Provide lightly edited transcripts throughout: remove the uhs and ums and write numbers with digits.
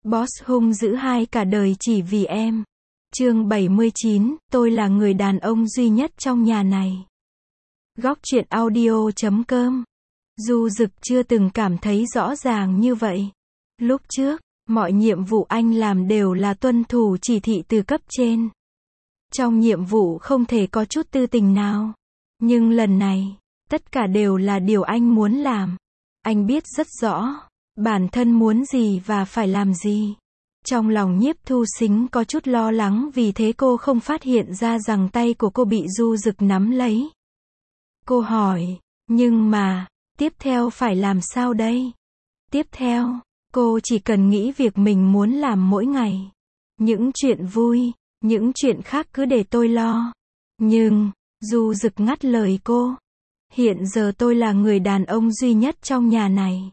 Boss hung dữ hai cả đời chỉ vì em. Chương 79, tôi là người đàn ông duy nhất trong nhà này. Góc truyện audio.com. Du Dực chưa từng cảm thấy rõ ràng như vậy. Lúc trước, mọi nhiệm vụ anh làm đều là tuân thủ chỉ thị từ cấp trên. Trong nhiệm vụ không thể có chút tư tình nào. Nhưng lần này, tất cả đều là điều anh muốn làm. Anh biết rất rõ bản thân muốn gì và phải làm gì. Trong lòng Nhiếp Thu Sính có chút lo lắng vì thế cô không phát hiện ra rằng tay của cô bị Du Dực nắm lấy. Cô hỏi, nhưng mà, tiếp theo phải làm sao đây? Tiếp theo, cô chỉ cần nghĩ việc mình muốn làm mỗi ngày. Những chuyện vui, những chuyện khác cứ để tôi lo. Nhưng, Du Dực ngắt lời cô. Hiện giờ tôi là người đàn ông duy nhất trong nhà này.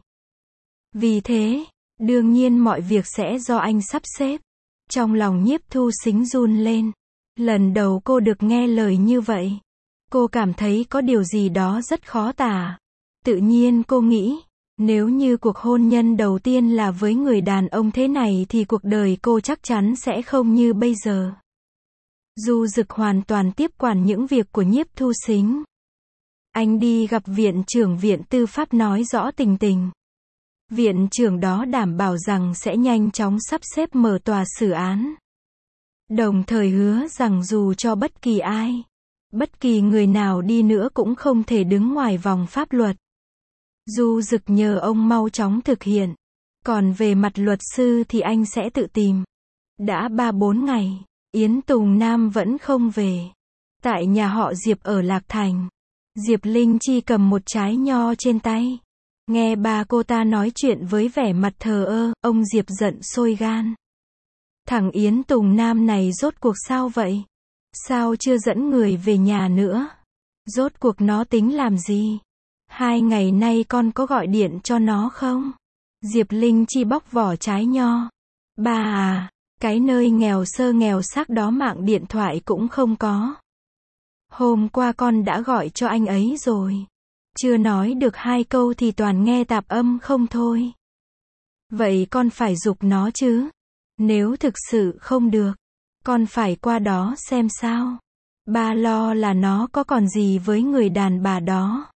Vì thế, đương nhiên mọi việc sẽ do anh sắp xếp. Trong lòng Nhiếp Thu Sính run lên. Lần đầu cô được nghe lời như vậy. Cô cảm thấy có điều gì đó rất khó tả. Tự nhiên cô nghĩ, nếu như cuộc hôn nhân đầu tiên là với người đàn ông thế này thì cuộc đời cô chắc chắn sẽ không như bây giờ. Du Dực hoàn toàn tiếp quản những việc của Nhiếp Thu Sính. Anh đi gặp viện trưởng viện tư pháp nói rõ tình tình. Viện trưởng đó đảm bảo rằng sẽ nhanh chóng sắp xếp mở tòa xử án. Đồng thời hứa rằng dù cho bất kỳ ai, bất kỳ người nào đi nữa cũng không thể đứng ngoài vòng pháp luật. Du Dực nhờ ông mau chóng thực hiện. Còn về mặt luật sư thì anh sẽ tự tìm. Đã 3-4 ngày, Yến Tùng Nam vẫn không về. Tại nhà họ Diệp ở Lạc Thành, Diệp Linh Chi cầm một trái nho trên tay. Nghe bà cô ta nói chuyện với vẻ mặt thờ ơ, ông Diệp giận sôi gan. Thằng Yến Tùng Nam này rốt cuộc sao vậy? Sao chưa dẫn người về nhà nữa? Rốt cuộc nó tính làm gì? 2 ngày nay con có gọi điện cho nó không? Diệp Linh Chi bóc vỏ trái nho. Bà à, cái nơi nghèo sơ nghèo xác đó mạng điện thoại cũng không có. Hôm qua con đã gọi cho anh ấy rồi. Chưa nói được 2 câu thì toàn nghe tạp âm không thôi. Vậy con phải giục nó chứ. Nếu thực sự không được, con phải qua đó xem sao. Ba lo là nó có còn gì với người đàn bà đó.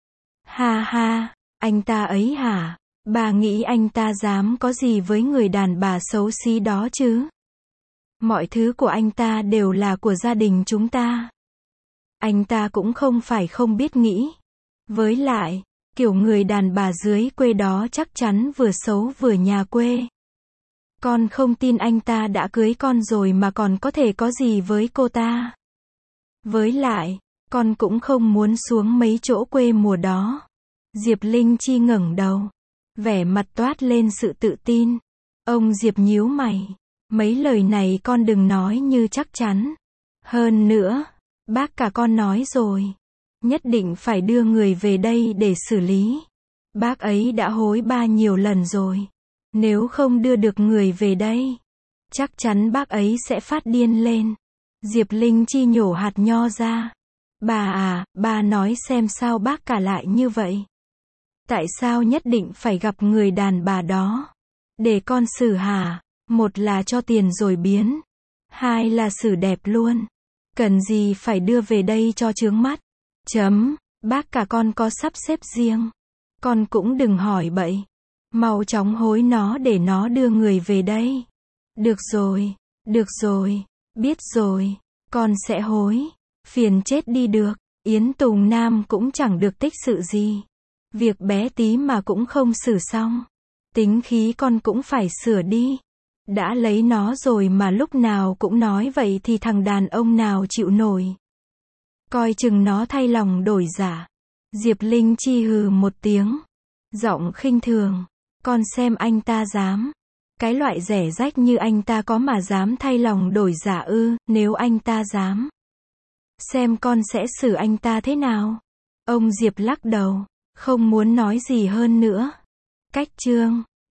Ha ha, anh ta ấy hả? Bà nghĩ anh ta dám có gì với người đàn bà xấu xí đó chứ? Mọi thứ của anh ta đều là của gia đình chúng ta. Anh ta cũng không phải không biết nghĩ. Với lại, kiểu người đàn bà dưới quê đó chắc chắn vừa xấu vừa nhà quê. Con không tin anh ta đã cưới con rồi mà còn có thể có gì với cô ta. Với lại, con cũng không muốn xuống mấy chỗ quê mùa đó. Diệp Linh Chi ngẩng đầu, vẻ mặt toát lên sự tự tin. Ông Diệp nhíu mày. Mấy lời này con đừng nói như chắc chắn. Hơn nữa, bác cả con nói rồi. Nhất định phải đưa người về đây để xử lý. Bác ấy đã hối ba nhiều lần rồi. Nếu không đưa được người về đây, chắc chắn bác ấy sẽ phát điên lên. Diệp Linh Chi nhổ hạt nho ra. Bà à, bà nói xem sao bác cả lại như vậy. Tại sao nhất định phải gặp người đàn bà đó? Để con xử hả? Một là cho tiền rồi biến. 2 là xử đẹp luôn. Cần gì phải đưa về đây cho chướng mắt. Bác cả con có sắp xếp riêng. Con cũng đừng hỏi bậy. Mau chóng hối nó để nó đưa người về đây. Được rồi, biết rồi. Con sẽ hối. Phiền chết đi được. Yến Tùng Nam cũng chẳng được tích sự gì. Việc bé tí mà cũng không xử xong. Tính khí con cũng phải sửa đi. Đã lấy nó rồi mà lúc nào cũng nói vậy thì thằng đàn ông nào chịu nổi. Coi chừng nó thay lòng đổi dạ. Diệp Linh Chi hừ một tiếng. Giọng khinh thường. Con xem anh ta dám. Cái loại rẻ rách như anh ta có mà dám thay lòng đổi dạ ư? Nếu anh ta dám, xem con sẽ xử anh ta thế nào? Ông Diệp lắc đầu. Không muốn nói gì hơn nữa. Cách chương.